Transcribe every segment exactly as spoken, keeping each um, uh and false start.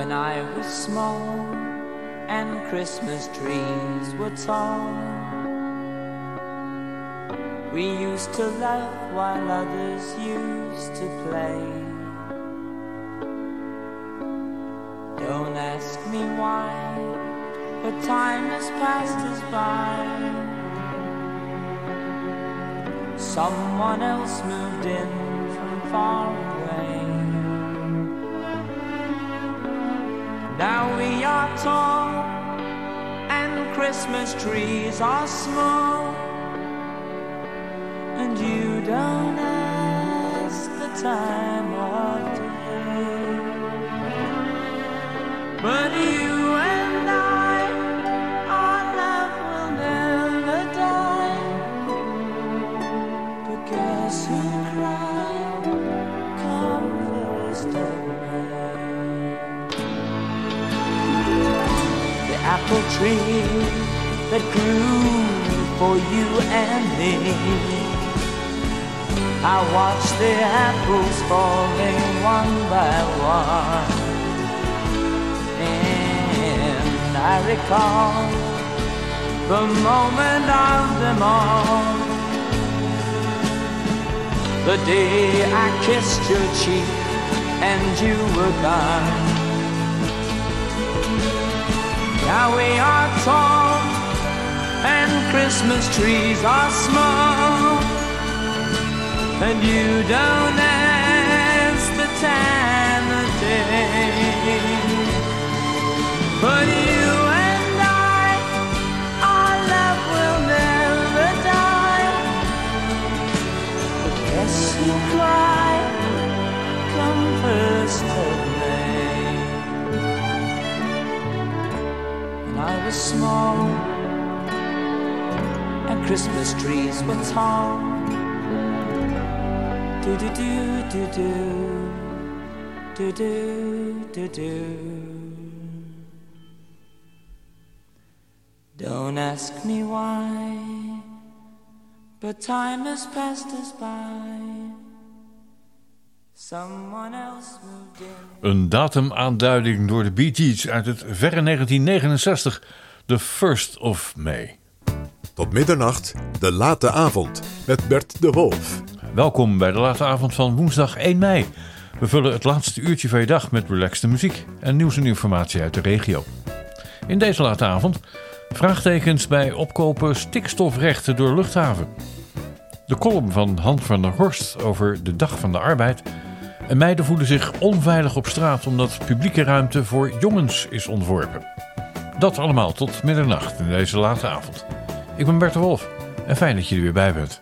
When I was small and Christmas trees were tall, we used to laugh while others used to play. Don't ask me why, but time has passed us by. Someone else moved in from far away. Now we are tall and Christmas trees are small, and you don't ask the time of day. But you and I, our love will never die. But guess who cried come first of May? The apple tree that grew for you and me, I watch the apples falling one by one, and I recall the moment of them all, the day I kissed your cheek and you were gone. Now we are tall and Christmas trees are small, and you don't ask the time of day. But you and I, our love will never die. But guess who cried come first of May? When I was small and Christmas trees were tall, do do do do do do do do do. Don't ask me why, but time has passed us by. Someone else moved in. Een datumaanduiding door de Bee Gees uit het verre negentien negenenzestig, The First of May. Tot middernacht, de late avond met Bert de Wolf. Welkom bij de late avond van woensdag één mei. We vullen het laatste uurtje van je dag met relaxte muziek en nieuws en informatie uit de regio. In deze late avond vraagtekens bij opkopen stikstofrechten door luchthaven. De column van Han van der Horst over de Dag van de Arbeid. En meiden voelen zich onveilig op straat omdat publieke ruimte voor jongens is ontworpen. Dat allemaal tot middernacht in deze late avond. Ik ben Bert de Wolf en fijn dat je er weer bij bent.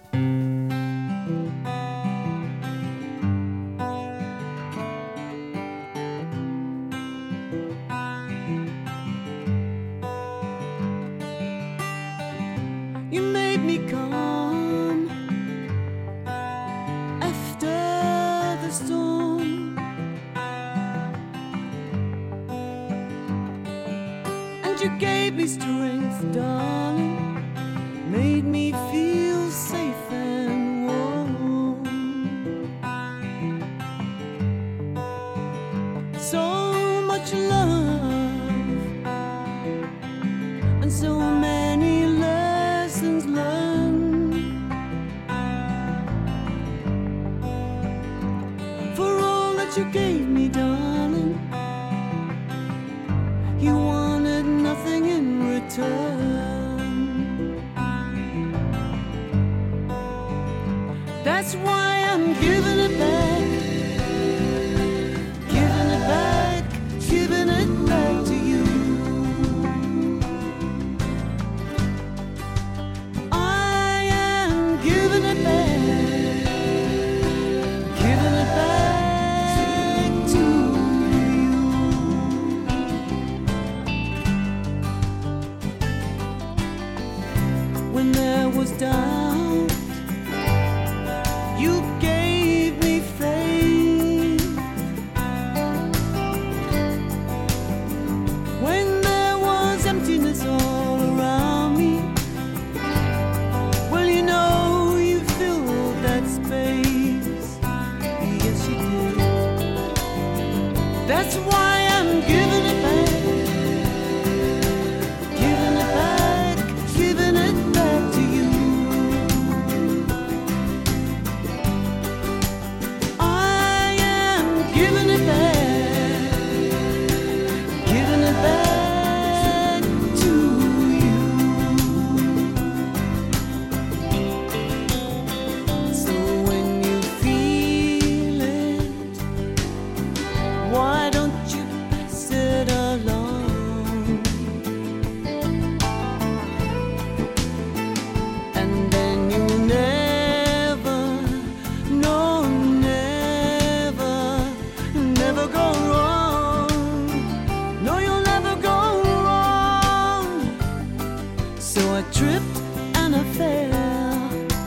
That's why I am giving it back, giving it back, giving it back to you. I am giving it back, giving it back to you. So when you feel it, why don't you pass it along? And then you'll never, no, never, never go wrong. No, you'll never go wrong. So I tripped and I fell.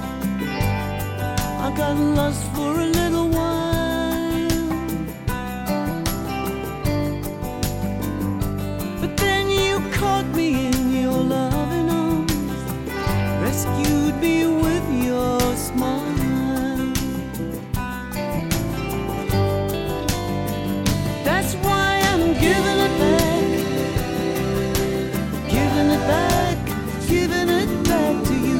I got lost for a little while, but then you caught me in your loving arms, rescued me with your smile. That's why I'm giving it back, giving it back, giving it back to you.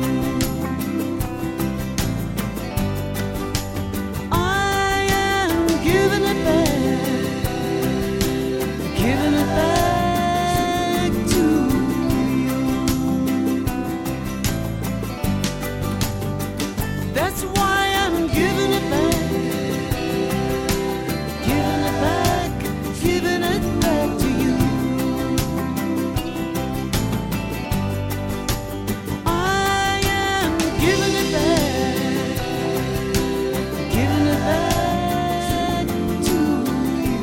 I am giving it back, giving it back to you. That's why I'm giving it back, giving it back, giving it back to you. I am giving it back, giving it back to you.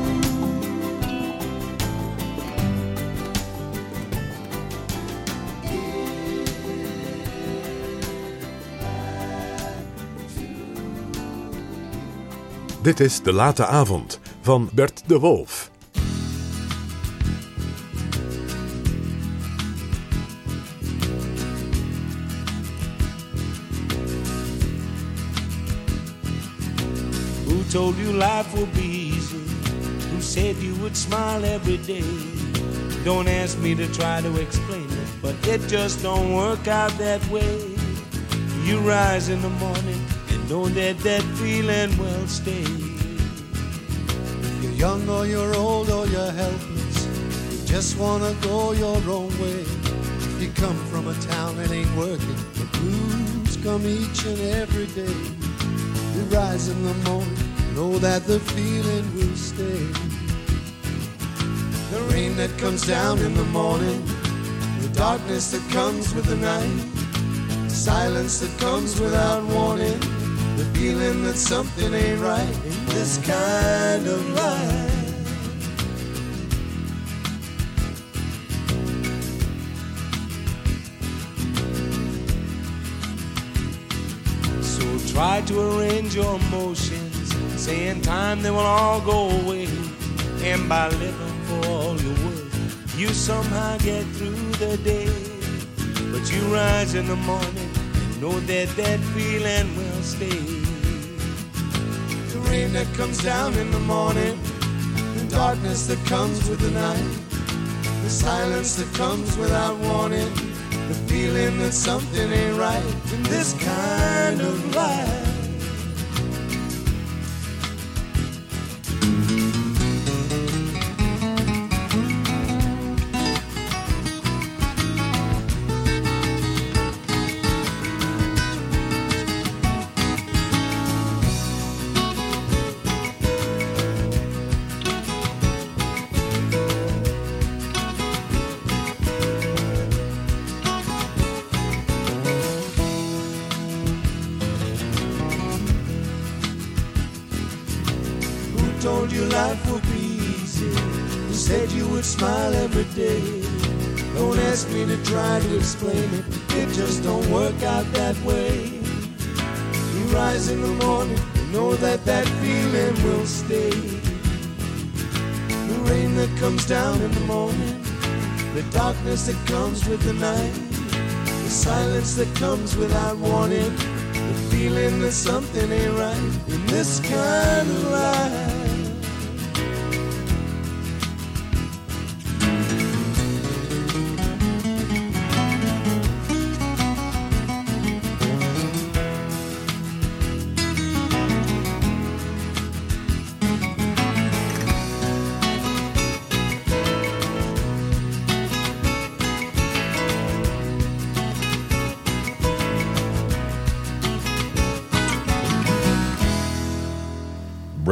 Dit is De Late Avond van Bert de Wolf. Who told you life would be easy? Who said you would smile every day? Don't ask me to try to explain it, but it just don't work out that way. You rise in the morning and know that that feeling will stay. If you're young or you're old or you're helpless, you just wanna go your own way. If you come from a town that ain't working, the blues come each and every day. You rise in the morning, know that the feeling will stay. The rain that comes down in the morning, the darkness that comes with the night, silence that comes without warning, the feeling that something ain't right in this kind of life. So try to arrange your emotions, say in time they will all go away. And by living for all you're worth, you somehow get through the day. But you rise in the morning and know that that feeling will stay. The rain that comes down in the morning, the darkness that comes with the night, the silence that comes without warning, the feeling that something ain't right in this kind of life. Told you life would be easy. You said you would smile every day. Don't ask me to try to explain it, it just don't work out that way. You rise in the morning, you know that that feeling will stay. The rain that comes down in the morning, the darkness that comes with the night, the silence that comes without warning, the feeling that something ain't right in this kind of life.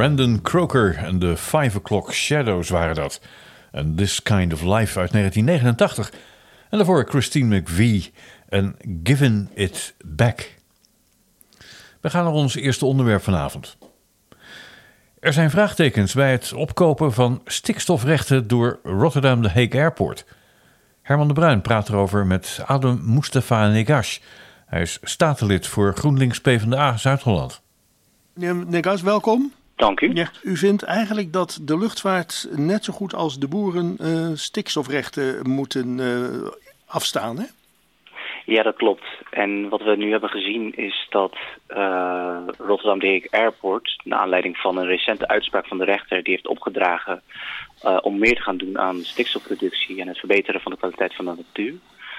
Brandon Croker en de Five O'Clock Shadows waren dat. En This Kind of Life uit negentien negenentachtig. En daarvoor Christine McVie en Giving It Back. We gaan naar ons eerste onderwerp vanavond. Er zijn vraagtekens bij het opkopen van stikstofrechten door Rotterdam de Hague Airport. Herman de Bruin praat erover met Adem Mustafa Negash. Hij is statenlid voor GroenLinks PvdA Zuid-Holland. Meneer Negash, welkom. Dank u. Ja, u vindt eigenlijk dat de luchtvaart net zo goed als de boeren uh, stikstofrechten moeten uh, afstaan, hè? Ja, dat klopt. En wat we nu hebben gezien is dat uh, Rotterdam de Hague Airport, naar aanleiding van een recente uitspraak van de rechter, die heeft opgedragen uh, om meer te gaan doen aan stikstofreductie en het verbeteren van de kwaliteit van de natuur.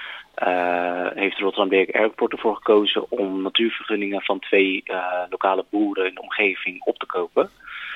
Uh, heeft Rotterdam de Hague Airport ervoor gekozen om natuurvergunningen van twee uh, lokale boeren in de omgeving op te kopen.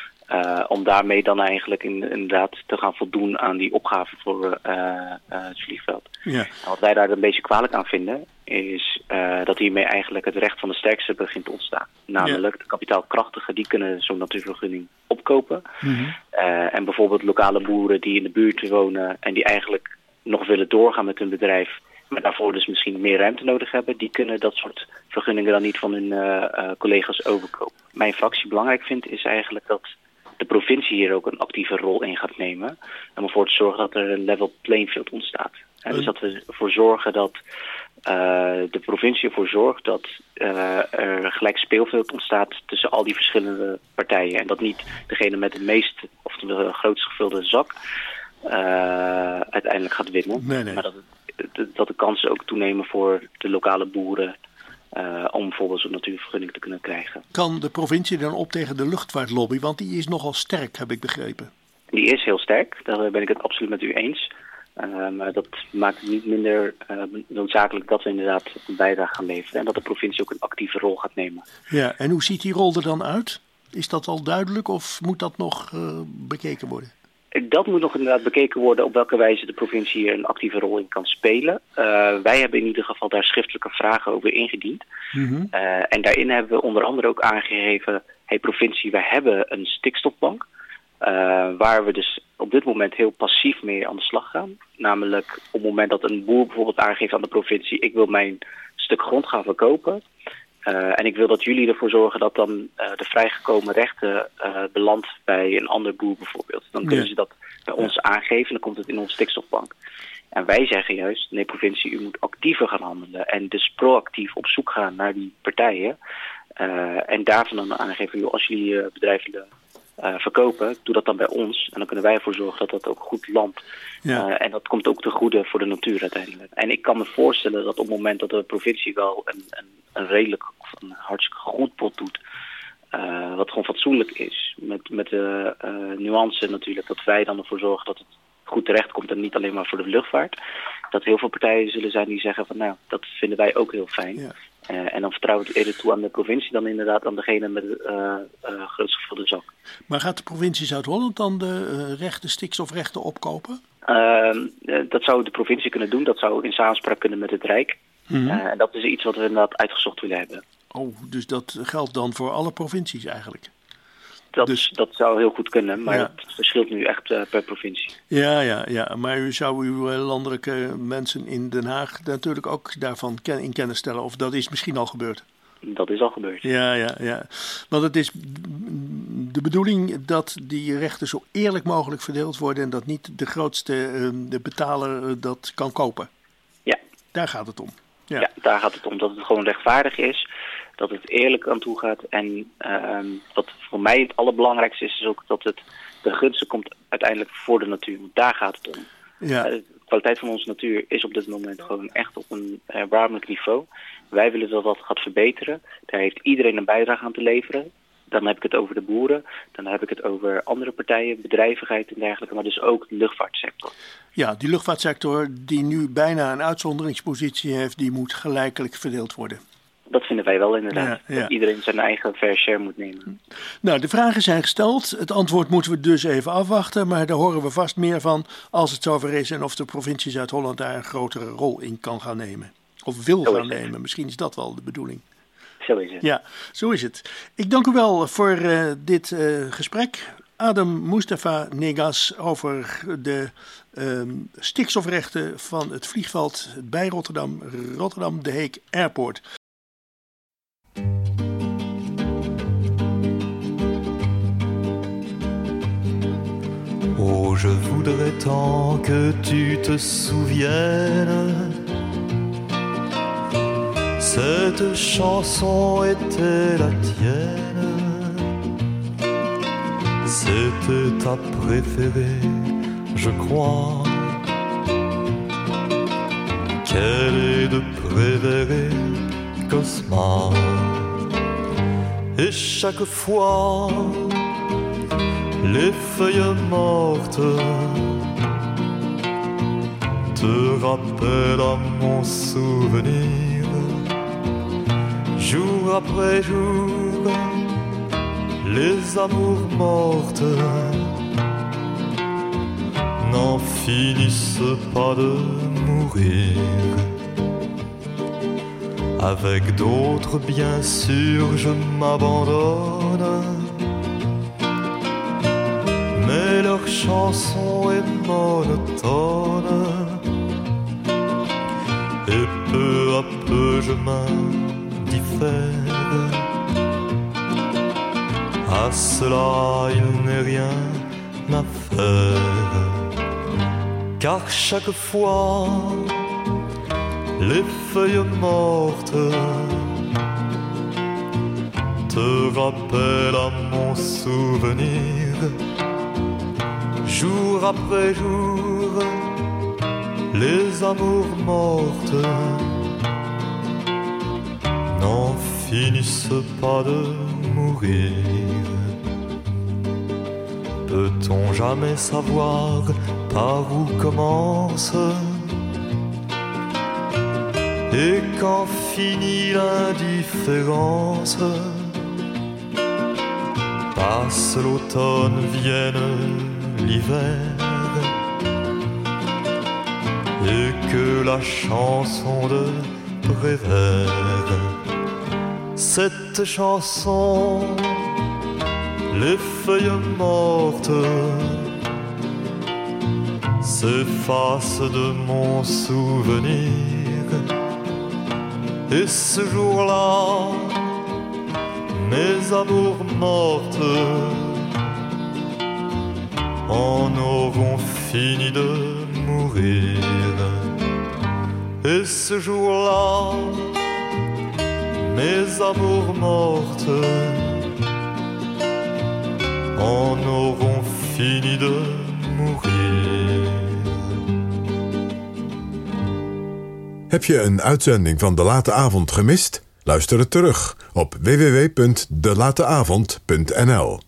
Uh, om daarmee dan eigenlijk in, inderdaad te gaan voldoen aan die opgave voor uh, uh, het vliegveld. Ja. En wat wij daar een beetje kwalijk aan vinden is uh, dat hiermee eigenlijk het recht van de sterkste begint te ontstaan. Namelijk ja. de kapitaalkrachtigen die kunnen zo'n natuurvergunning opkopen. Mm-hmm. Uh, en bijvoorbeeld lokale boeren die in de buurt wonen en die eigenlijk nog willen doorgaan met hun bedrijf, maar daarvoor dus misschien meer ruimte nodig hebben, die kunnen dat soort vergunningen dan niet van hun uh, uh, collega's overkopen. Mijn fractie belangrijk vindt is eigenlijk dat de provincie hier ook een actieve rol in gaat nemen. Om ervoor te zorgen dat er een level playing field ontstaat. En dus dat we ervoor zorgen dat uh, de provincie ervoor zorgt dat uh, er gelijk speelveld ontstaat tussen al die verschillende partijen. En dat niet degene met de meest of de grootst gevulde zak uh, uiteindelijk gaat winnen. Nee, nee. Maar dat, het, dat de kansen ook toenemen voor de lokale boeren. Uh, om bijvoorbeeld zo'n natuurvergunning te kunnen krijgen. Kan de provincie dan op tegen de luchtvaartlobby? Want die is nogal sterk, heb ik begrepen. Die is heel sterk, daar ben ik het absoluut met u eens. Uh, maar dat maakt het niet minder uh, noodzakelijk dat we inderdaad een bijdrage gaan leveren. En dat de provincie ook een actieve rol gaat nemen. Ja, en hoe ziet die rol er dan uit? Is dat al duidelijk of moet dat nog uh, bekeken worden? Dat moet nog inderdaad bekeken worden op welke wijze de provincie hier een actieve rol in kan spelen. Uh, wij hebben in ieder geval daar schriftelijke vragen over ingediend. Mm-hmm. Uh, en daarin hebben we onder andere ook aangegeven, hey provincie, wij hebben een stikstofbank. Uh, waar we dus op dit moment heel passief mee aan de slag gaan. Namelijk op het moment dat een boer bijvoorbeeld aangeeft aan de provincie, ik wil mijn stuk grond gaan verkopen. Uh, en ik wil dat jullie ervoor zorgen dat dan uh, de vrijgekomen rechten uh, belandt bij een ander boer bijvoorbeeld. Dan kunnen ja. ze dat bij ons aangeven en dan komt het in onze stikstofbank. En wij zeggen juist, nee provincie, u moet actiever gaan handelen. En dus proactief op zoek gaan naar die partijen. Uh, en daarvan dan aangeven, joh, als jullie uh, bedrijven willen uh, verkopen, doe dat dan bij ons. En dan kunnen wij ervoor zorgen dat dat ook goed landt. Ja. Uh, en dat komt ook te goede voor de natuur uiteindelijk. En ik kan me voorstellen dat op het moment dat de provincie wel een, een, een redelijk of een hartstikke goed pot doet, uh, wat gewoon fatsoenlijk is, met, met de uh, nuance natuurlijk dat wij dan ervoor zorgen dat het goed terecht komt en niet alleen maar voor de luchtvaart. Dat heel veel partijen zullen zijn die zeggen van nou, dat vinden wij ook heel fijn. Ja. Uh, en dan vertrouwen we het eerder toe aan de provincie dan inderdaad aan degene met de uh, uh, grootst gevulde zak. Maar gaat de provincie Zuid-Holland dan de uh, rechten, stikstofrechten opkopen? Uh, uh, dat zou de provincie kunnen doen. Dat zou in samenspraak kunnen met het Rijk. Mm-hmm. Uh, en dat is iets wat we inderdaad uitgezocht willen hebben. Oh, dus dat geldt dan voor alle provincies eigenlijk? Dat, dus, dat zou heel goed kunnen, maar ja. het verschilt nu echt uh, per provincie. Ja, ja, ja, maar u zou uw landelijke mensen in Den Haag natuurlijk ook daarvan in kennis stellen. Of dat is misschien al gebeurd? Dat is al gebeurd. Ja, ja, ja. Want het is de bedoeling dat die rechten zo eerlijk mogelijk verdeeld worden en dat niet de grootste de betaler dat kan kopen. Ja. Daar gaat het om. Ja. ja, daar gaat het om. Dat het gewoon rechtvaardig is. Dat het eerlijk aan toe gaat. En uh, wat voor mij het allerbelangrijkste is, is ook dat het de gunste komt uiteindelijk voor de natuur. Want daar gaat het om. Ja. Uh, de kwaliteit van onze natuur is op dit moment gewoon echt op een erbarmelijk niveau. Wij willen dat dat gaat verbeteren. Daar heeft iedereen een bijdrage aan te leveren. Dan heb ik het over de boeren. Dan heb ik het over andere partijen, bedrijvigheid en dergelijke. Maar dus ook de luchtvaartsector. Ja, die luchtvaartsector die nu bijna een uitzonderingspositie heeft, die moet gelijkelijk verdeeld worden. Dat vinden wij wel inderdaad. Ja, ja. Dat iedereen zijn eigen fair share moet nemen. Nou, de vragen zijn gesteld. Het antwoord moeten we dus even afwachten. Maar daar horen we vast meer van als het zover is en of de provincie Zuid-Holland daar een grotere rol in kan gaan nemen. Of wil gaan nemen. Misschien is dat wel de bedoeling. Zo is het. Ja, zo is het. Ik dank u wel voor uh, dit uh, gesprek. Adam Mustafa Negas over de uh, stikstofrechten van het vliegveld bij Rotterdam, Rotterdam De Heek Airport. Oh, je voudrais tant que tu te souviennes. Cette chanson était la tienne. C'était ta préférée, je crois. Qu'elle est de Prévert, Cosma. Et chaque fois, les feuilles mortes te rappellent à mon souvenir. Jour après jour, les amours mortes n'en finissent pas de mourir. Avec d'autres, bien sûr, je m'abandonne, mais leur chanson est monotone, et peu à peu je m'indiffère. À cela il n'est rien à faire, car chaque fois les feuilles mortes te rappellent à mon souvenir. Jour après jour, les amours mortes n'en finissent pas de mourir. Peut-on jamais savoir par où commence et quand finit l'indifférence? Passe l'automne, vienne l'hiver, et que la chanson de Prévert, cette chanson, les feuilles mortes s'effacent de mon souvenir. Et ce jour-là, mes amours mortes en auront fini de mourir. Et ce jour-là, mes amours mortes en auront fini de mourir. Heb je een uitzending van De Late Avond gemist? Luister het terug op w w w punt de late avond punt n l.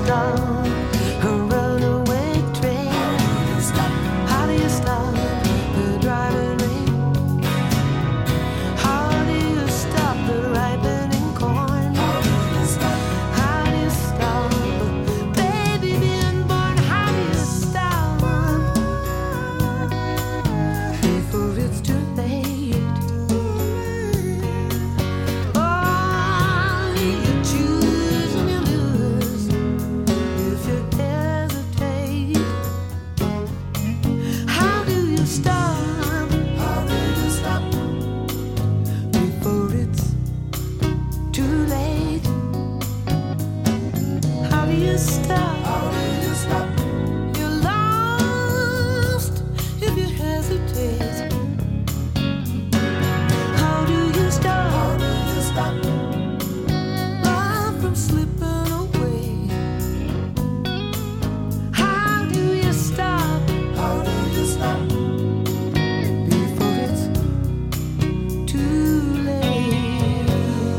stop a runaway train? How do you stop the driving rain? How do you stop the ripening corn? How do you stop a baby being born? How do you stop before it's too late? Oh, you choose and you lose if you hesitate. How do you stop? How do you stop before it's too late? How do you stop? How do you stop? You're lost if you hesitate. How do you stop? How do you stop love from slipping away? How do you stop? How do you stop before it's too late?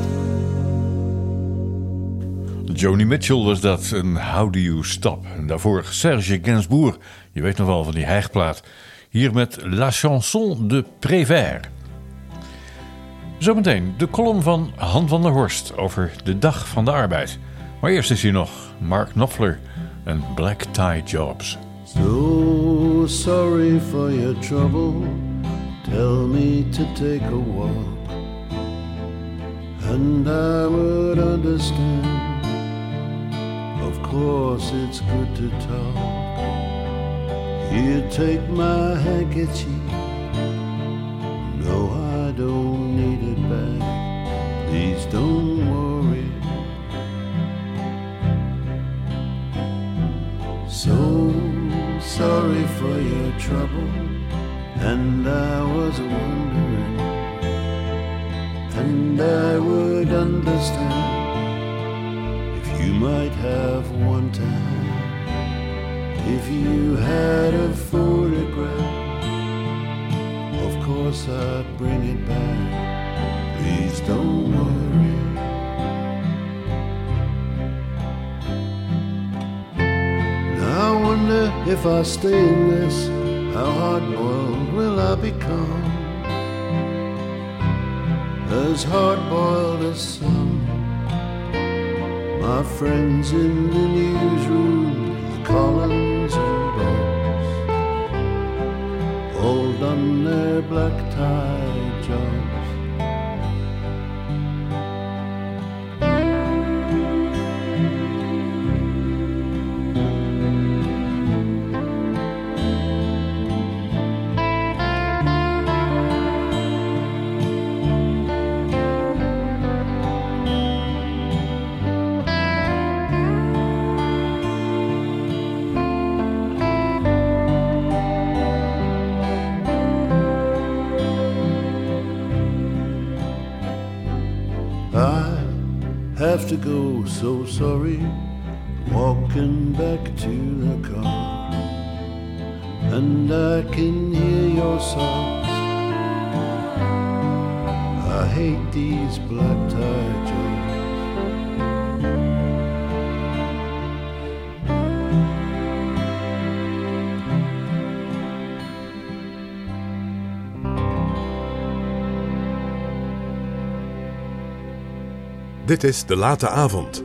Joni Mitchell was dat, een How Do You Stop. En daarvoor Serge Gainsbourg, je weet nog wel van die hijgplaat. Hier met La Chanson de Prévert. Zometeen de column van Han van der Horst over de Dag van de Arbeid. Maar eerst is hier nog Mark Knopfler en Black Tie Jobs. So sorry for your trouble. Tell me to take a walk, and I would understand. Of course, it's good to talk. Here, take my handkerchief. No, I don't need it back. Please don't worry. So sorry for your trouble, and I was wondering, and I would understand if you might have one time, if you had a photograph. Of course I'd bring it back. Please don't worry. Now I wonder if I stay in this, how hard-boiled will I become? As hard-boiled as some. My friends in the newsroom, the Collins and Bowles, all done their black tie jobs. Have to go, so sorry, walking back to the car, and I can hear your sobs. I hate these black tie jobs. Dit is De Late Avond.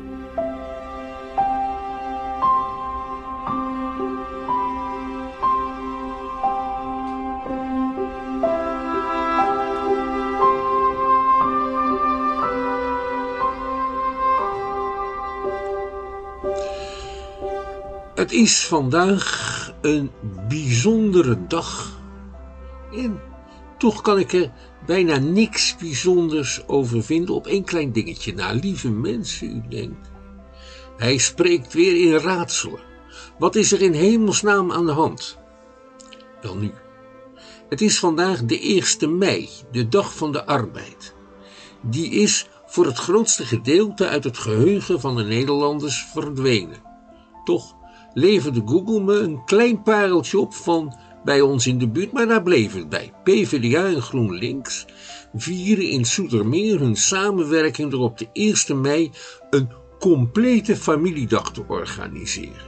Het is vandaag een bijzondere dag. En toch kan ik er bijna niks bijzonders over vinden op één klein dingetje. Nou, lieve mensen, u denkt, hij spreekt weer in raadselen. Wat is er in hemelsnaam aan de hand? Wel nu, het is vandaag de eerste mei, de dag van de arbeid. Die is voor het grootste gedeelte uit het geheugen van de Nederlanders verdwenen. Toch leverde Google me een klein pareltje op van bij ons in de buurt, maar daar bleef het bij. PvdA en GroenLinks vieren in Zoetermeer hun samenwerking door op de eerste mei een complete familiedag te organiseren.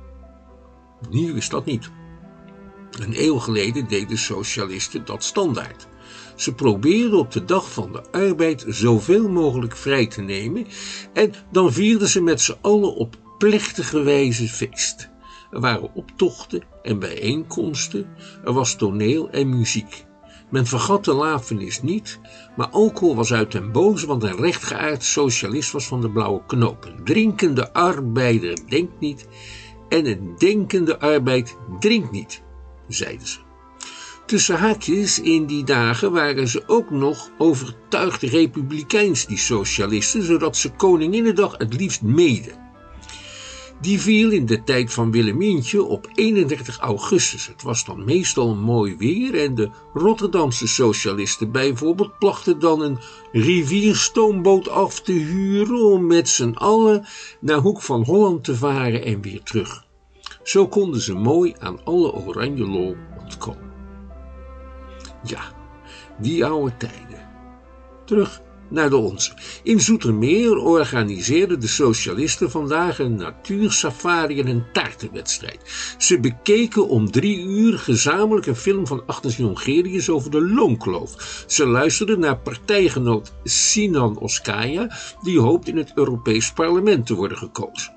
Nieuw is dat niet. Een eeuw geleden deden socialisten dat standaard. Ze probeerden op de dag van de arbeid zoveel mogelijk vrij te nemen en dan vierden ze met z'n allen op plechtige wijze feest. Er waren optochten en bijeenkomsten, er was toneel en muziek. Men vergat de lafenis niet, maar alcohol was uit den boze, want een rechtgeaard socialist was van de blauwe knopen. Drinkende arbeider denkt niet en een denkende arbeid drinkt niet, zeiden ze. Tussen haakjes in die dagen waren ze ook nog overtuigd republikeins, die socialisten, zodat ze Koninginnedag het liefst meden. Die viel in de tijd van Willemientje op eenendertig augustus. Het was dan meestal mooi weer en de Rotterdamse socialisten bijvoorbeeld plachten dan een rivierstoomboot af te huren om met z'n allen naar Hoek van Holland te varen en weer terug. Zo konden ze mooi aan alle oranje lol ontkomen. Ja, die oude tijden. Terug naar de onze. In Zoetermeer organiseerden de socialisten vandaag een natuursafari en een taartenwedstrijd. Ze bekeken om drie uur gezamenlijk een film van Agnes Jongerius over de loonkloof. Ze luisterden naar partijgenoot Sinan Oskaya, die hoopt in het Europees Parlement te worden gekozen.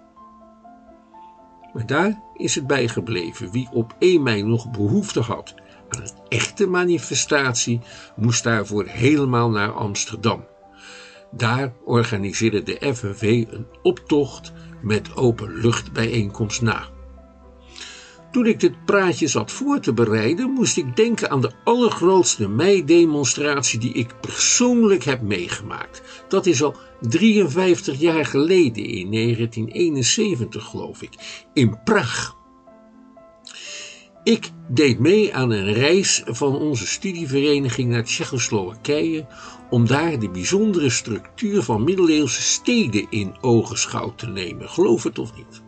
Maar daar is het bij gebleven. Wie op één mei nog behoefte had aan een echte manifestatie, moest daarvoor helemaal naar Amsterdam. Daar organiseerde de F N V een optocht met openluchtbijeenkomst na. Toen ik dit praatje zat voor te bereiden, moest ik denken aan de allergrootste meidemonstratie die ik persoonlijk heb meegemaakt. Dat is al drieënvijftig jaar geleden, in negentien eenenzeventig geloof ik, in Praag. Ik deed mee aan een reis van onze studievereniging naar Tsjechoslowakije om daar de bijzondere structuur van middeleeuwse steden in ogenschouw te nemen, geloof het of niet.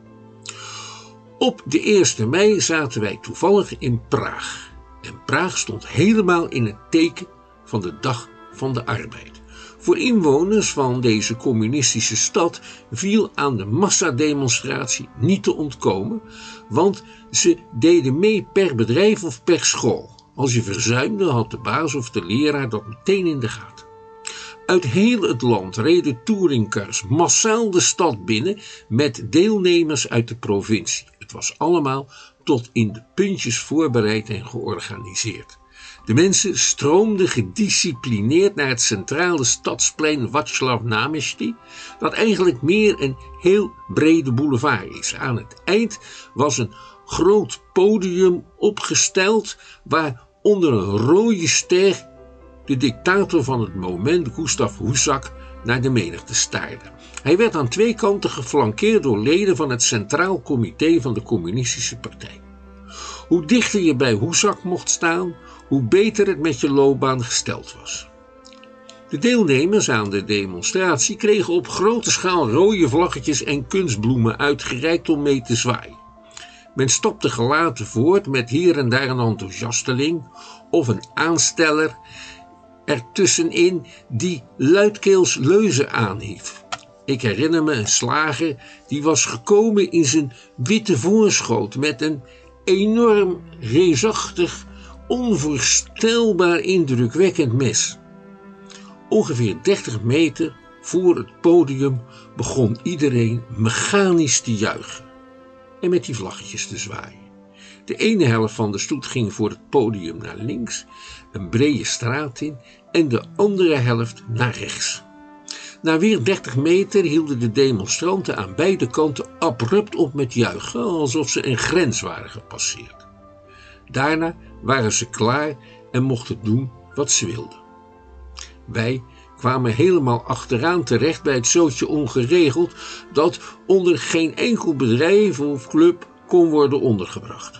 Op de eerste mei zaten wij toevallig in Praag. En Praag stond helemaal in het teken van de Dag van de Arbeid. Voor inwoners van deze communistische stad viel aan de massademonstratie niet te ontkomen, want ze deden mee per bedrijf of per school. Als je verzuimde, had de baas of de leraar dat meteen in de gaten. Uit heel het land reden touringcars massaal de stad binnen met deelnemers uit de provincie. Het was allemaal tot in de puntjes voorbereid en georganiseerd. De mensen stroomden gedisciplineerd naar het centrale stadsplein Václav Náměstí, dat eigenlijk meer een heel brede boulevard is. Aan het eind was een groot podium opgesteld waar onder een rode ster de dictator van het moment, Gustav Husak, naar de menigte staarde. Hij werd aan twee kanten geflankeerd door leden van het Centraal Comité van de Communistische Partij. Hoe dichter je bij Husak mocht staan, hoe beter het met je loopbaan gesteld was. De deelnemers aan de demonstratie kregen op grote schaal rode vlaggetjes en kunstbloemen uitgereikt om mee te zwaaien. Men stapte gelaten voort met hier en daar een enthousiasteling of een aansteller ertussenin die luidkeels leuzen aanhief. Ik herinner me een slager die was gekomen in zijn witte voorschoot met een enorm reusachtig, onvoorstelbaar indrukwekkend mes. Ongeveer dertig meter voor het podium begon iedereen mechanisch te juichen en met die vlaggetjes te zwaaien. De ene helft van de stoet ging voor het podium naar links, een brede straat in, en de andere helft naar rechts. Na weer dertig meter hielden de demonstranten aan beide kanten abrupt op met juichen, alsof ze een grens waren gepasseerd. Daarna waren ze klaar en mochten doen wat ze wilden. Wij kwamen helemaal achteraan terecht bij het zootje ongeregeld dat onder geen enkel bedrijf of club kon worden ondergebracht.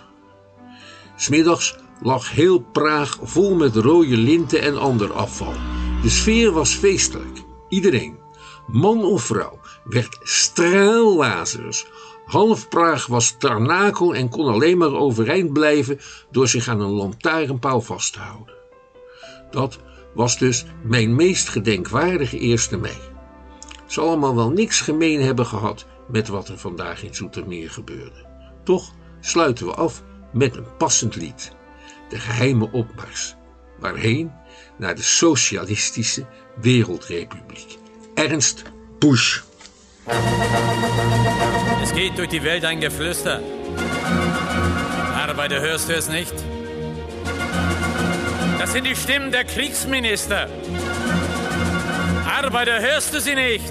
'S Middags lag heel Praag vol met rode linten en ander afval. De sfeer was feestelijk. Iedereen, man of vrouw, werd straallazers. Half Praag was tarnakel en kon alleen maar overeind blijven door zich aan een lantaarnpaal vast te houden. Dat was dus mijn meest gedenkwaardige eerste mei. ze allemaal wel niks gemeen hebben gehad met wat er vandaag in Zoetermeer gebeurde. Toch sluiten we af met een passend lied. De geheime opmars. Waarheen? Naar de Socialistische Wereldrepubliek. Ernst Busch. Es geht durch die Welt ein Geflüster. Arbeiter, hörst du es nicht? Das sind die Stimmen der Kriegsminister. Arbeiter, hörst du sie nicht?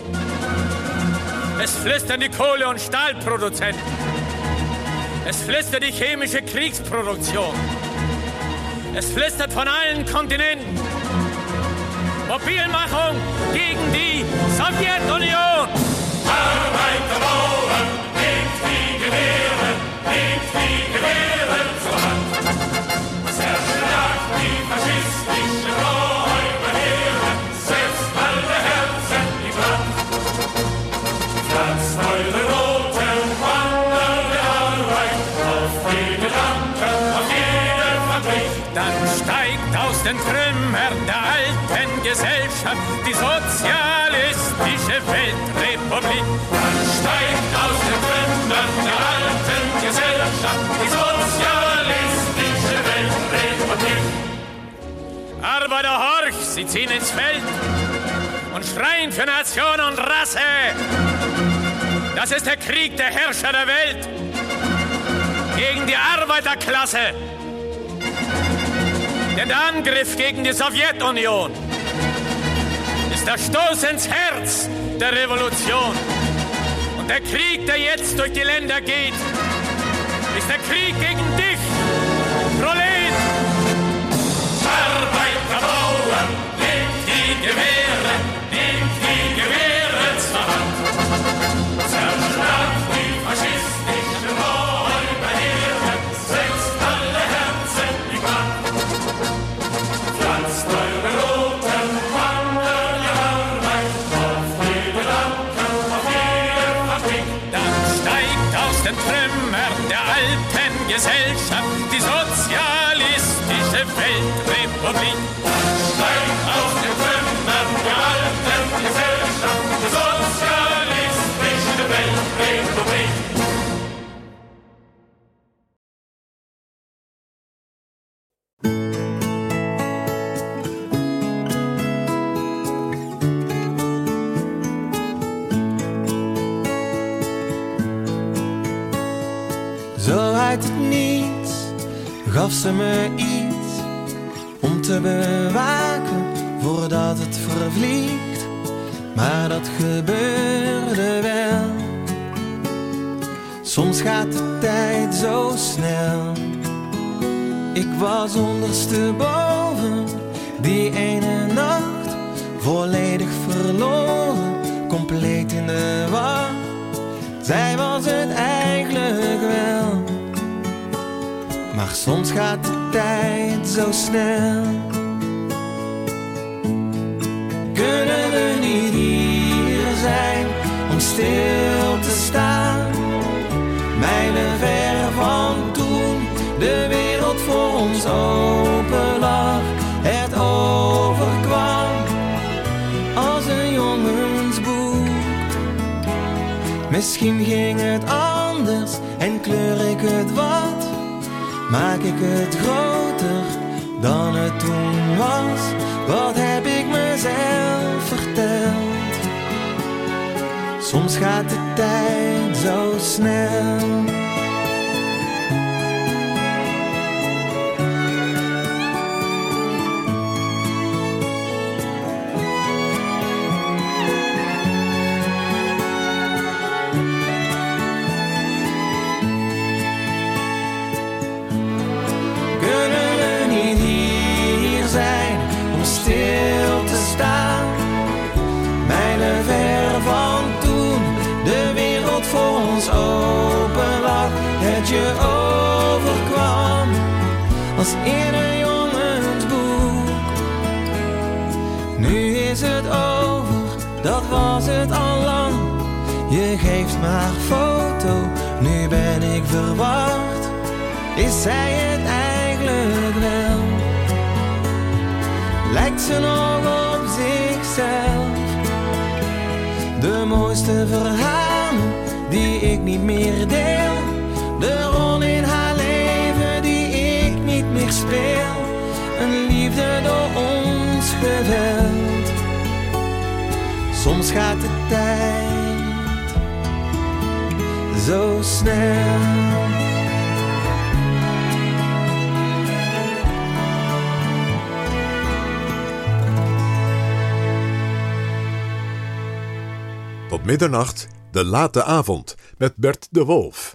Es flüstern die Kohle- und Stahlproduzenten. Es flüstert die chemische Kriegsproduktion. Es flüstert von allen Kontinenten. Mobilmachung gegen die Sowjetunion. Arbeiter, Bauern, nehmt die Gewehre, nehmt die Gewehre zur Hand. Zerschlagt die faschistische Räuberheere, setzt alle Herzen in Brand. Pflanzt eure roten Wanderl der Arbeit auf die Gedanken, auf jede Fabrik. Dann steigt aus den Trümmern der alten Gesellschaft die sozialistische Weltrepublik. Dann steigt aus den Trümmern der alten Gesellschaft die sozialistische Weltrepublik. Arbeiter, horch, sie ziehen ins Feld und schreien für Nation und Rasse. Das ist der Krieg der Herrscher der Welt gegen die Arbeiterklasse. Denn der Angriff gegen die Sowjetunion ist der Stoß ins Herz der Revolution. Und der Krieg, der jetzt durch die Länder geht, ist der Krieg gegen dich, Prolet. Arbeiter, Bauern, nehmt die Gewehre, nehmt die Gewehre zur Hand. Zerschlagt die faschistische Räuberheere, setzt alle Herzen in Brand. Pflanzt eure roten Wanderl der Arbeit auf die Gedanken, auf jede Fabrik. Dann steigt aus den Trümmern der alten Gesellschaft die sozialistische Weltrepublik. Steigt aus den Trümmern der alten Gesellschaft die sozialistische Weltrepublik. Zo uit het niets gaf ze me iets om te bewaken voordat het vervliegt. Maar dat gebeurde wel. Soms gaat de tijd zo snel. Ik was ondersteboven die ene nacht, volledig verloren, compleet in de war. Zij was het eigenlijk wel, maar soms gaat de tijd zo snel. Kunnen we niet hier zijn om stil te staan? Mijlen ver van toen de wereld voor ons open lag. Het overkwam als een jongensboek. Misschien ging het anders en kleur ik het wat. Maak ik het groter dan het toen was. Wat heb ik mezelf verteld? Soms gaat de tijd zo snel. Stil te staan, mijlen ver van toen de wereld voor ons open lag. Het je overkwam als in een jongensboek. Nu is het over, dat was het al lang. Je geeft maar foto, nu ben ik verward. Is zij het eigenlijk wel? Lijkt ze nog op zichzelf? de verhalen die ik niet meer deel. De rol in haar leven die ik niet meer speel. Een liefde door ons geweld. Soms gaat de tijd zo snel. Tot middernacht, de late avond, met Bert de Wolf.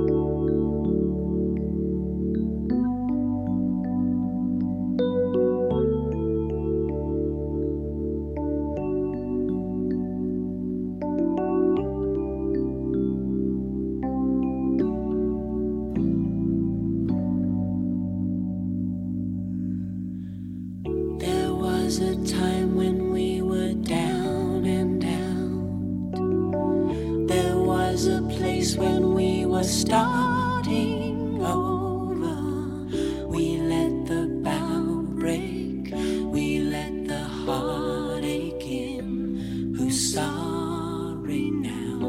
There was a time when we were down and out. There was a place when we were starting over. We let the bow break, we let the heartache in. Who's sorry now?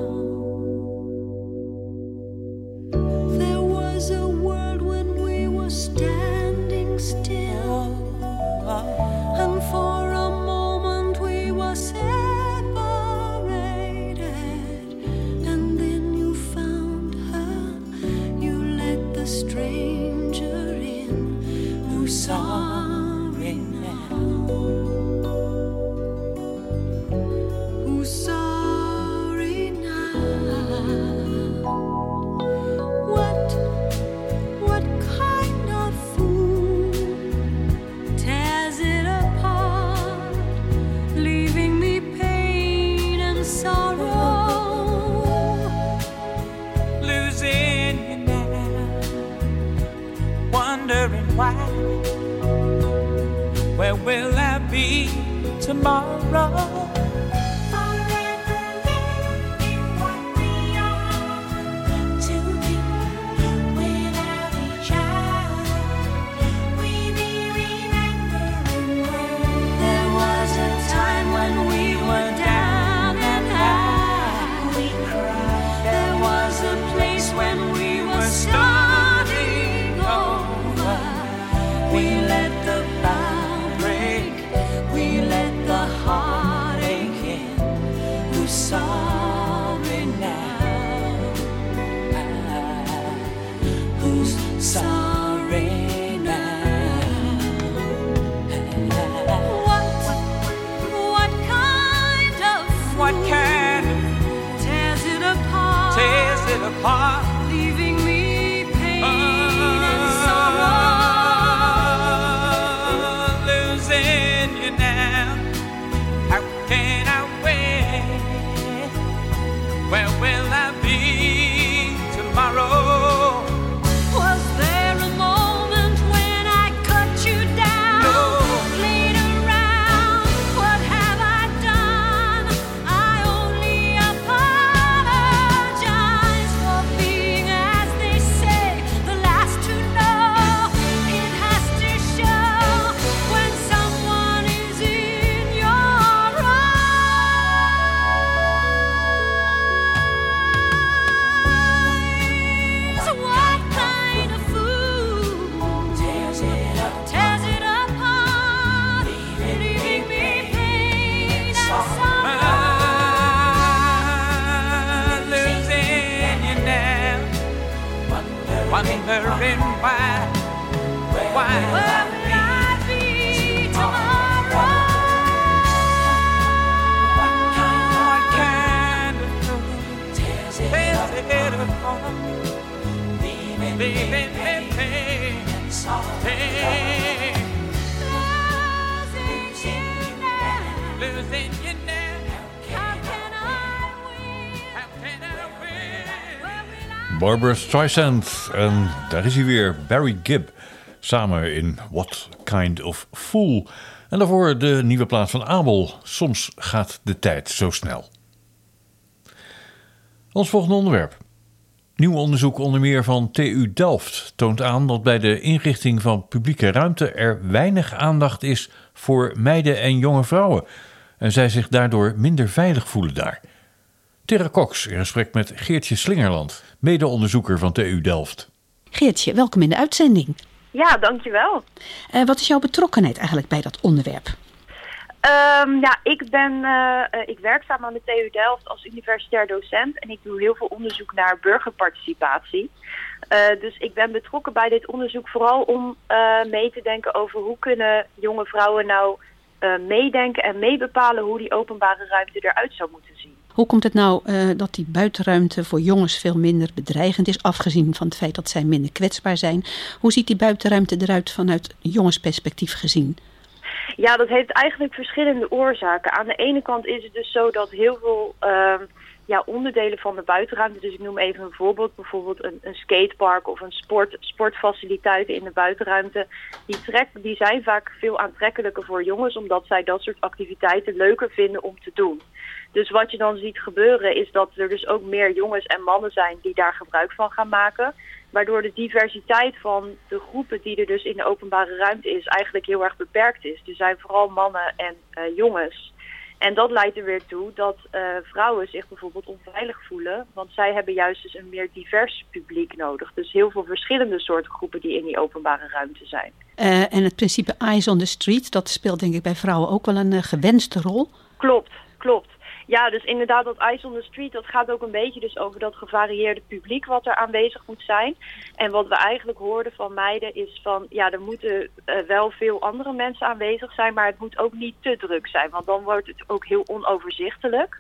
There was a world when we were standing still. And for a moment we were separated. And then you found her, you let the stranger in. Who's sorry now? Who's sorry now? What, what kind of fool tears it apart, leaving me pain and sorrow? Losing you now, wondering why. Where will I be tomorrow? Sorry now. Who's sorry now? What, what kind of what kind of tears it apart? Tears it apart, leaving me pain and sorrow. Losing you now. How can I wait? Where will I be tomorrow? Was there a moment when I cut you down? No. Played around, what have I done? I only apologize for being, as they say, the last to know. It has to show when someone is in your what kind of fool tears it up, tears it apart, leaving me pain and sorrow. Losing you now, wondering why, why where will I be tomorrow? What kind of fool tears it apart? Leaving me pain and sorrow. Losing you now. How can I win? How can I win? Barbra Streisand. En daar is hij weer, Barry Gibb. Samen in What Kind of Fool. En daarvoor de nieuwe plaat van Abel. Soms gaat de tijd zo snel. Ons volgende onderwerp. Nieuw onderzoek onder meer van T U Delft toont aan dat bij de inrichting van publieke ruimte er weinig aandacht is voor meiden en jonge vrouwen en zij zich daardoor minder veilig voelen daar. T Terra Cox in gesprek met Geertje Slingerland, mede-onderzoeker van T U Delft. Geertje, welkom in de uitzending. Ja, dankjewel. Uh, wat is jouw betrokkenheid eigenlijk bij dat onderwerp? Um, ja, ik ben uh, uh, ik werkzaam aan de T U Delft als universitair docent en ik doe heel veel onderzoek naar burgerparticipatie. Uh, dus ik ben betrokken bij dit onderzoek vooral om uh, mee te denken over hoe kunnen jonge vrouwen nou uh, meedenken en meebepalen hoe die openbare ruimte eruit zou moeten zien. Hoe komt het nou uh, dat die buitenruimte voor jongens veel minder bedreigend is, afgezien van het feit dat zij minder kwetsbaar zijn? Hoe ziet die buitenruimte eruit vanuit jongensperspectief gezien? Ja, dat heeft eigenlijk verschillende oorzaken. Aan de ene kant is het dus zo dat heel veel uh, ja, onderdelen van de buitenruimte, dus ik noem even een voorbeeld, bijvoorbeeld een, een skatepark of een sport, sportfaciliteiten in de buitenruimte, die, trek, die zijn vaak veel aantrekkelijker voor jongens, omdat zij dat soort activiteiten leuker vinden om te doen. Dus wat je dan ziet gebeuren is dat er dus ook meer jongens en mannen zijn die daar gebruik van gaan maken. Waardoor de diversiteit van de groepen die er dus in de openbare ruimte is eigenlijk heel erg beperkt is. Er zijn vooral mannen en uh, jongens. En dat leidt er weer toe dat uh, vrouwen zich bijvoorbeeld onveilig voelen. Want zij hebben juist dus een meer divers publiek nodig. Dus heel veel verschillende soorten groepen die in die openbare ruimte zijn. Uh, en het principe eyes on the street, dat speelt denk ik bij vrouwen ook wel een uh, gewenste rol. Klopt, klopt. Ja, dus inderdaad dat Eyes on the Street, dat gaat ook een beetje dus over dat gevarieerde publiek wat er aanwezig moet zijn. En wat we eigenlijk hoorden van meiden is van, ja, er moeten uh, wel veel andere mensen aanwezig zijn, maar het moet ook niet te druk zijn, want dan wordt het ook heel onoverzichtelijk.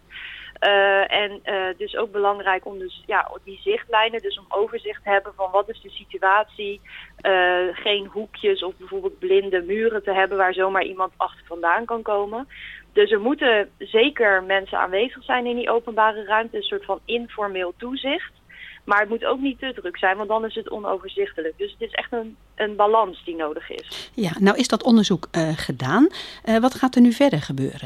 Uh, en uh, dus ook belangrijk om dus, ja, die zichtlijnen, dus om overzicht te hebben van wat is de situatie, uh, geen hoekjes of bijvoorbeeld blinde muren te hebben waar zomaar iemand achter vandaan kan komen. Dus er moeten zeker mensen aanwezig zijn in die openbare ruimte, een soort van informeel toezicht. Maar het moet ook niet te druk zijn, want dan is het onoverzichtelijk. Dus het is echt een, een balans die nodig is. Ja, nou is dat onderzoek uh, gedaan. Uh, wat gaat er nu verder gebeuren?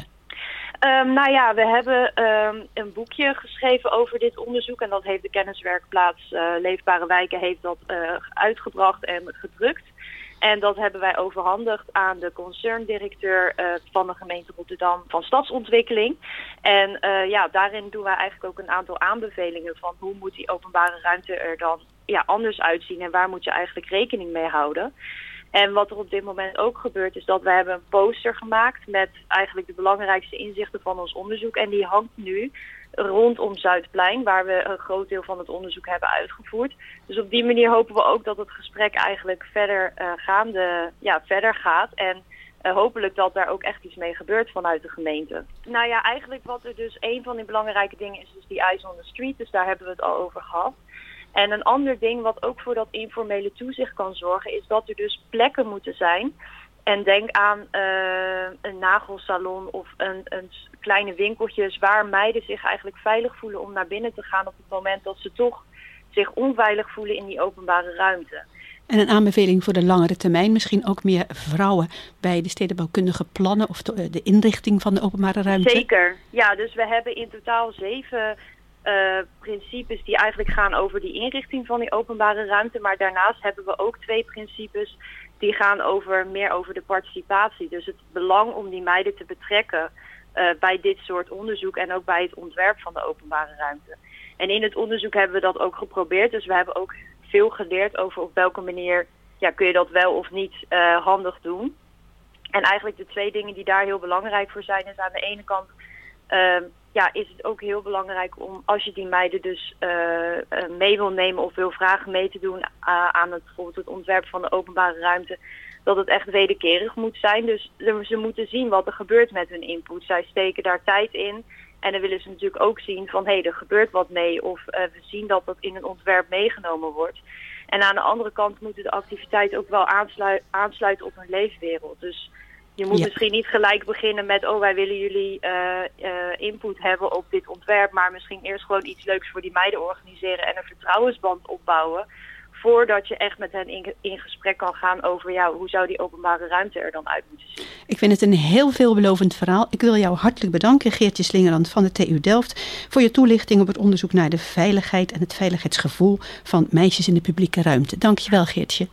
Um, nou ja, we hebben um, een boekje geschreven over dit onderzoek. En dat heeft de kenniswerkplaats uh, Leefbare Wijken heeft dat uh, uitgebracht en gedrukt. En dat hebben wij overhandigd aan de concerndirecteur uh, van de gemeente Rotterdam van Stadsontwikkeling. En uh, ja, daarin doen wij eigenlijk ook een aantal aanbevelingen van hoe moet die openbare ruimte er dan ja, anders uitzien en waar moet je eigenlijk rekening mee houden. En wat er op dit moment ook gebeurt is dat we hebben een poster gemaakt met eigenlijk de belangrijkste inzichten van ons onderzoek. En die hangt nu rondom Zuidplein, waar we een groot deel van het onderzoek hebben uitgevoerd. Dus op die manier hopen we ook dat het gesprek eigenlijk verder uh, gaande, ja, verder gaat. En uh, hopelijk dat daar ook echt iets mee gebeurt vanuit de gemeente. Nou ja, eigenlijk wat er dus een van die belangrijke dingen is, dus die eyes on the street. Dus daar hebben we het al over gehad. En een ander ding wat ook voor dat informele toezicht kan zorgen, is dat er dus plekken moeten zijn. En denk aan uh, een nagelsalon of een, een kleine winkeltjes waar meiden zich eigenlijk veilig voelen om naar binnen te gaan op het moment dat ze toch zich onveilig voelen in die openbare ruimte. En een aanbeveling voor de langere termijn, misschien ook meer vrouwen bij de stedenbouwkundige plannen of de, de inrichting van de openbare ruimte? Zeker, ja, dus we hebben in totaal zeven uh, principes die eigenlijk gaan over die inrichting van die openbare ruimte. Maar daarnaast hebben we ook twee principes die gaan over meer over de participatie. Dus het belang om die meiden te betrekken uh, bij dit soort onderzoek en ook bij het ontwerp van de openbare ruimte. En in het onderzoek hebben we dat ook geprobeerd. Dus we hebben ook veel geleerd over op welke manier ja, kun je dat wel of niet uh, handig doen. En eigenlijk de twee dingen die daar heel belangrijk voor zijn is aan de ene kant uh, ja, is het ook heel belangrijk om als je die meiden dus uh, uh, mee wil nemen of wil vragen mee te doen uh, aan het, bijvoorbeeld het ontwerp van de openbare ruimte, dat het echt wederkerig moet zijn. Dus ze moeten zien wat er gebeurt met hun input. Zij steken daar tijd in. En dan willen ze natuurlijk ook zien van, hé, hey, er gebeurt wat mee. Of uh, we zien dat dat in een ontwerp meegenomen wordt. En aan de andere kant moeten de activiteiten ook wel aansluit, aansluiten op hun leefwereld. Dus je moet ja. misschien niet gelijk beginnen met, oh, wij willen jullie uh, uh, input hebben op dit ontwerp. Maar misschien eerst gewoon iets leuks voor die meiden organiseren en een vertrouwensband opbouwen. Voordat je echt met hen in, in gesprek kan gaan over ja, hoe zou die openbare ruimte er dan uit moeten zien. Ik vind het een heel veelbelovend verhaal. Ik wil jou hartelijk bedanken, Geertje Slingerland van de T U Delft, voor je toelichting op het onderzoek naar de veiligheid en het veiligheidsgevoel van meisjes in de publieke ruimte. Dank je wel, Geertje.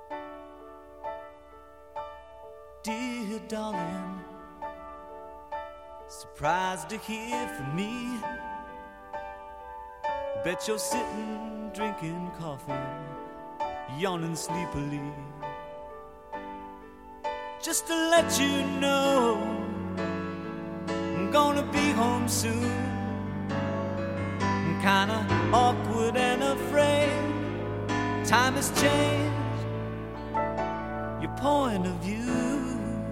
Dear darling, surprised to hear from me. Bet you're sitting, drinking coffee, yawning sleepily. Just to let you know, I'm gonna be home soon. I'm kinda awkward and afraid. Time has changed your point of view.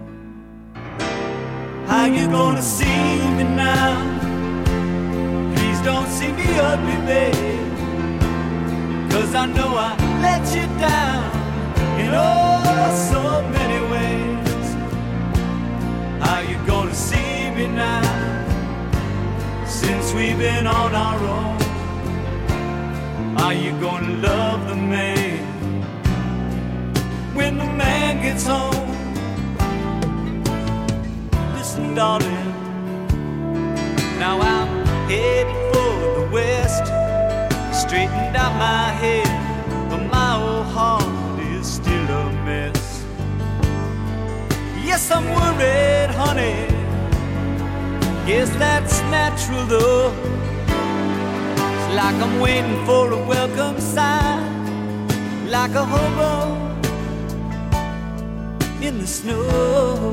How you gonna see me now? Please don't see me ugly, babe, 'cause I know I let you down in oh so many ways. How you gonna see me now? Since we've been on our own, are you gonna love the man when the man gets home? Listen, darling, now I'm headed for the west. Straightened out my head, but my old heart is still a mess. Yes, I'm worried, honey. Guess that's natural though. It's like I'm waiting for a welcome sign, like a hobo in the snow.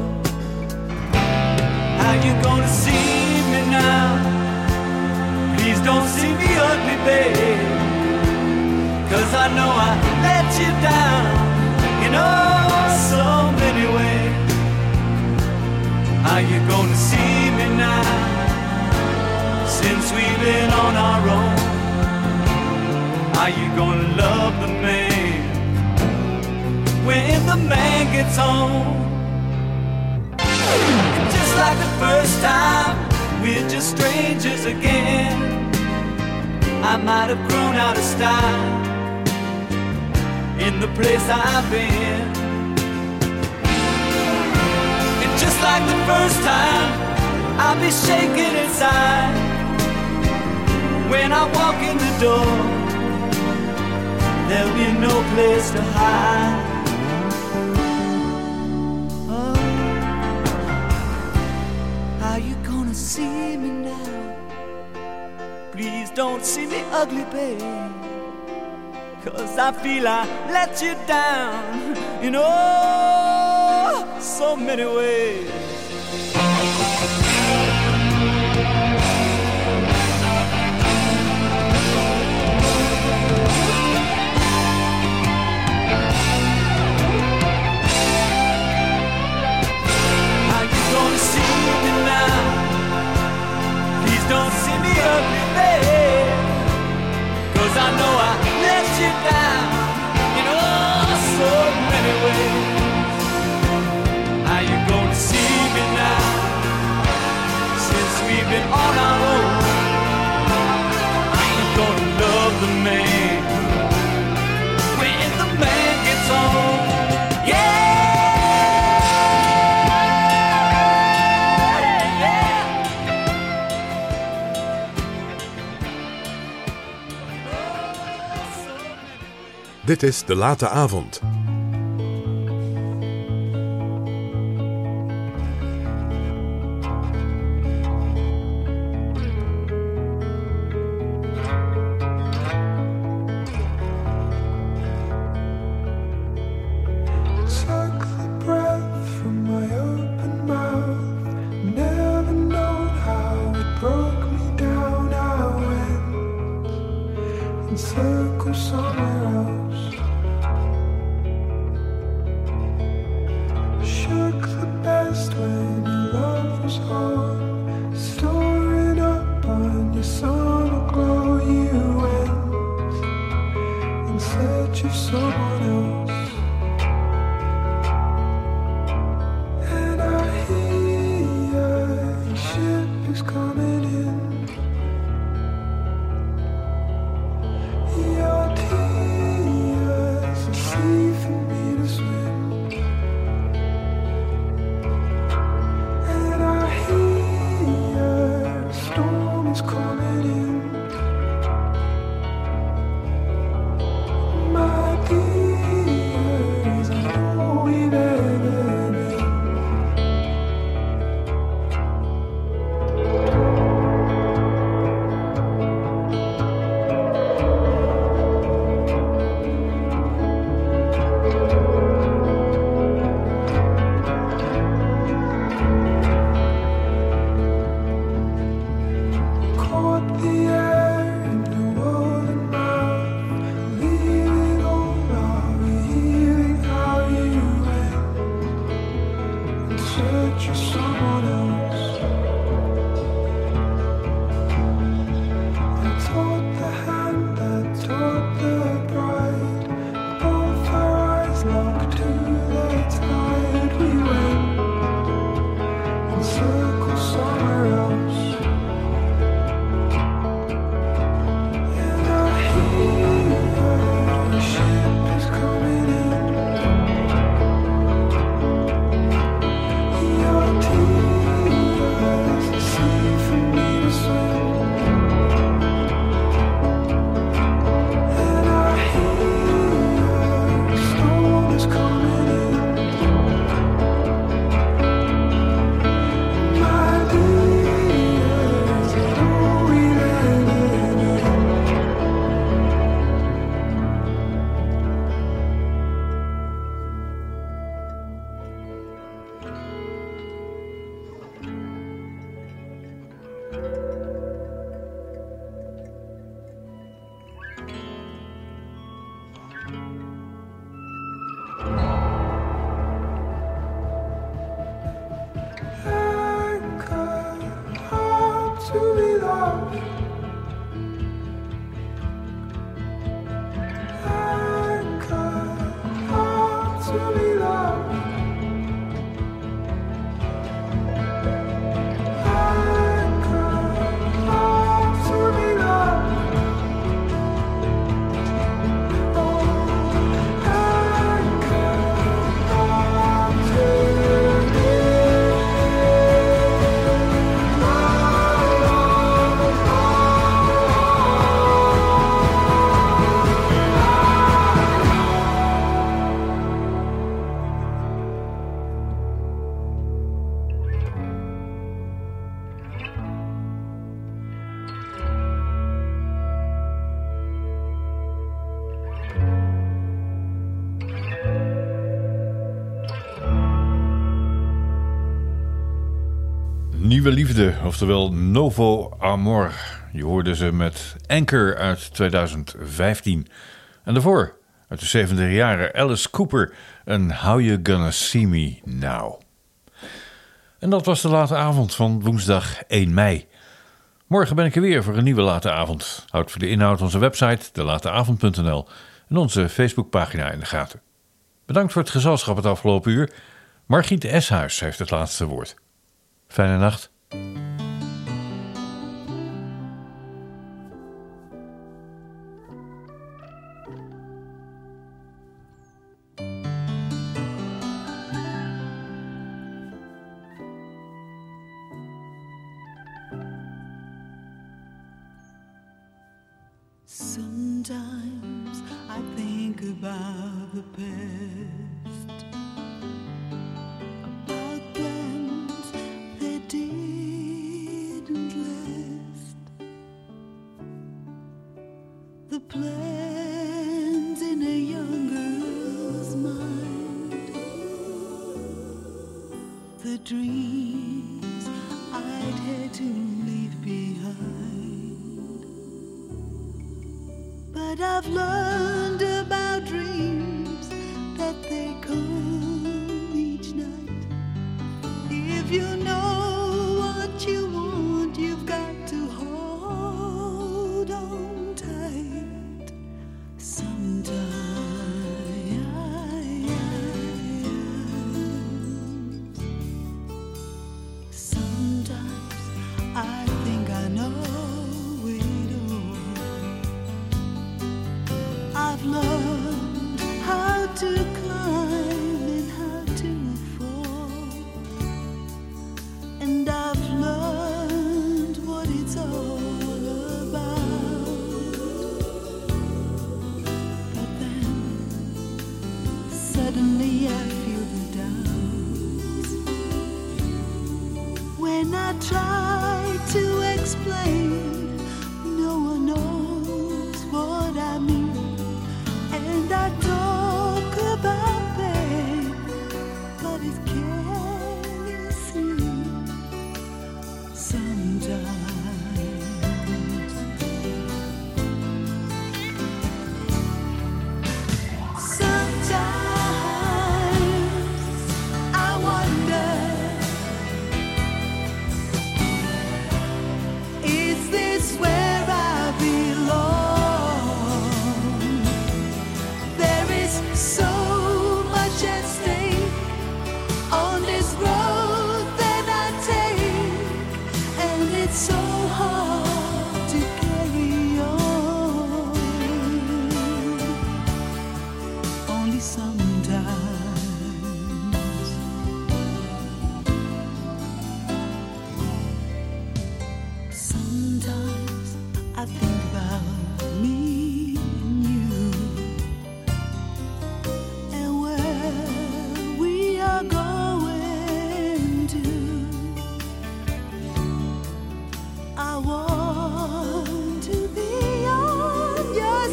How you gonna see me now? Please don't see me ugly, babe, 'cause I know I let you down in oh so many ways. How you gonna see me now? Since we've been on our own, are you gonna love the man when the man gets home? Just like the first time, we're just strangers again. I might have grown out of style in the place I've been. And just like the first time, I'll be shaking inside when I walk in the door. There'll be no place to hide. Oh, how you gonna see me now? Please don't see me ugly, babe, 'cause I feel I let you down in oh so many ways. How you gonna see me now? Please don't see me ugly, babe, 'cause I know I let you down in oh so many ways. How you gonna see me now? Since we've been on our own, are you gonna love the man when the man gets home? Yeah. Dit is De Late Avond. Took the breath from my open mouth. Never known how it broke me down. I went in circles somewhere else. Shook the best when your love was home. Storing up on your summer glow. You went in search of someone else. And I hear your ship is coming in. Your tears are sea for me to swim. And I hear a storm is coming in. My dear, Nieuwe Liefde, oftewel Novo Amor. Je hoorde ze met Anchor uit tweeduizend vijftien. En daarvoor, uit de zeventig jaren, Alice Cooper en How You Gonna See Me Now. En dat was de late avond van woensdag één mei. Morgen ben ik er weer voor een nieuwe late avond. Houd voor de inhoud onze website, de lateavond punt n l en onze Facebookpagina in de gaten. Bedankt voor het gezelschap het afgelopen uur. Margriet Eshuis heeft het laatste woord. Fijne nacht. Sometimes I think about the past, about plans that didn't last, the plans in a young girl's mind, the dreams I'd had to leave behind. But I've learned about dreams that they come each night. If you know what you want, you've got to hold on tight. Sometimes, sometimes I think I know. I've learned how to climb and how to fall, and I've learned what it's all about. But then suddenly I feel the doubts when I try to explain. No one knows what I mean. And I talk about pain, but it can you see sometimes. Sometimes I wonder, is this where I belong? So much at stake on this road that I take, and it's so hard to carry on. Only sometimes, sometimes I think about me. I want to be on your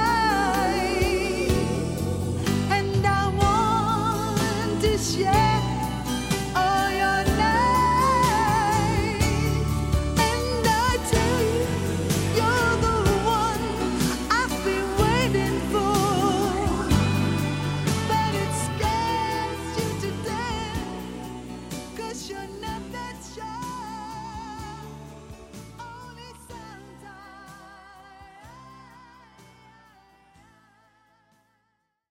side, and I want to share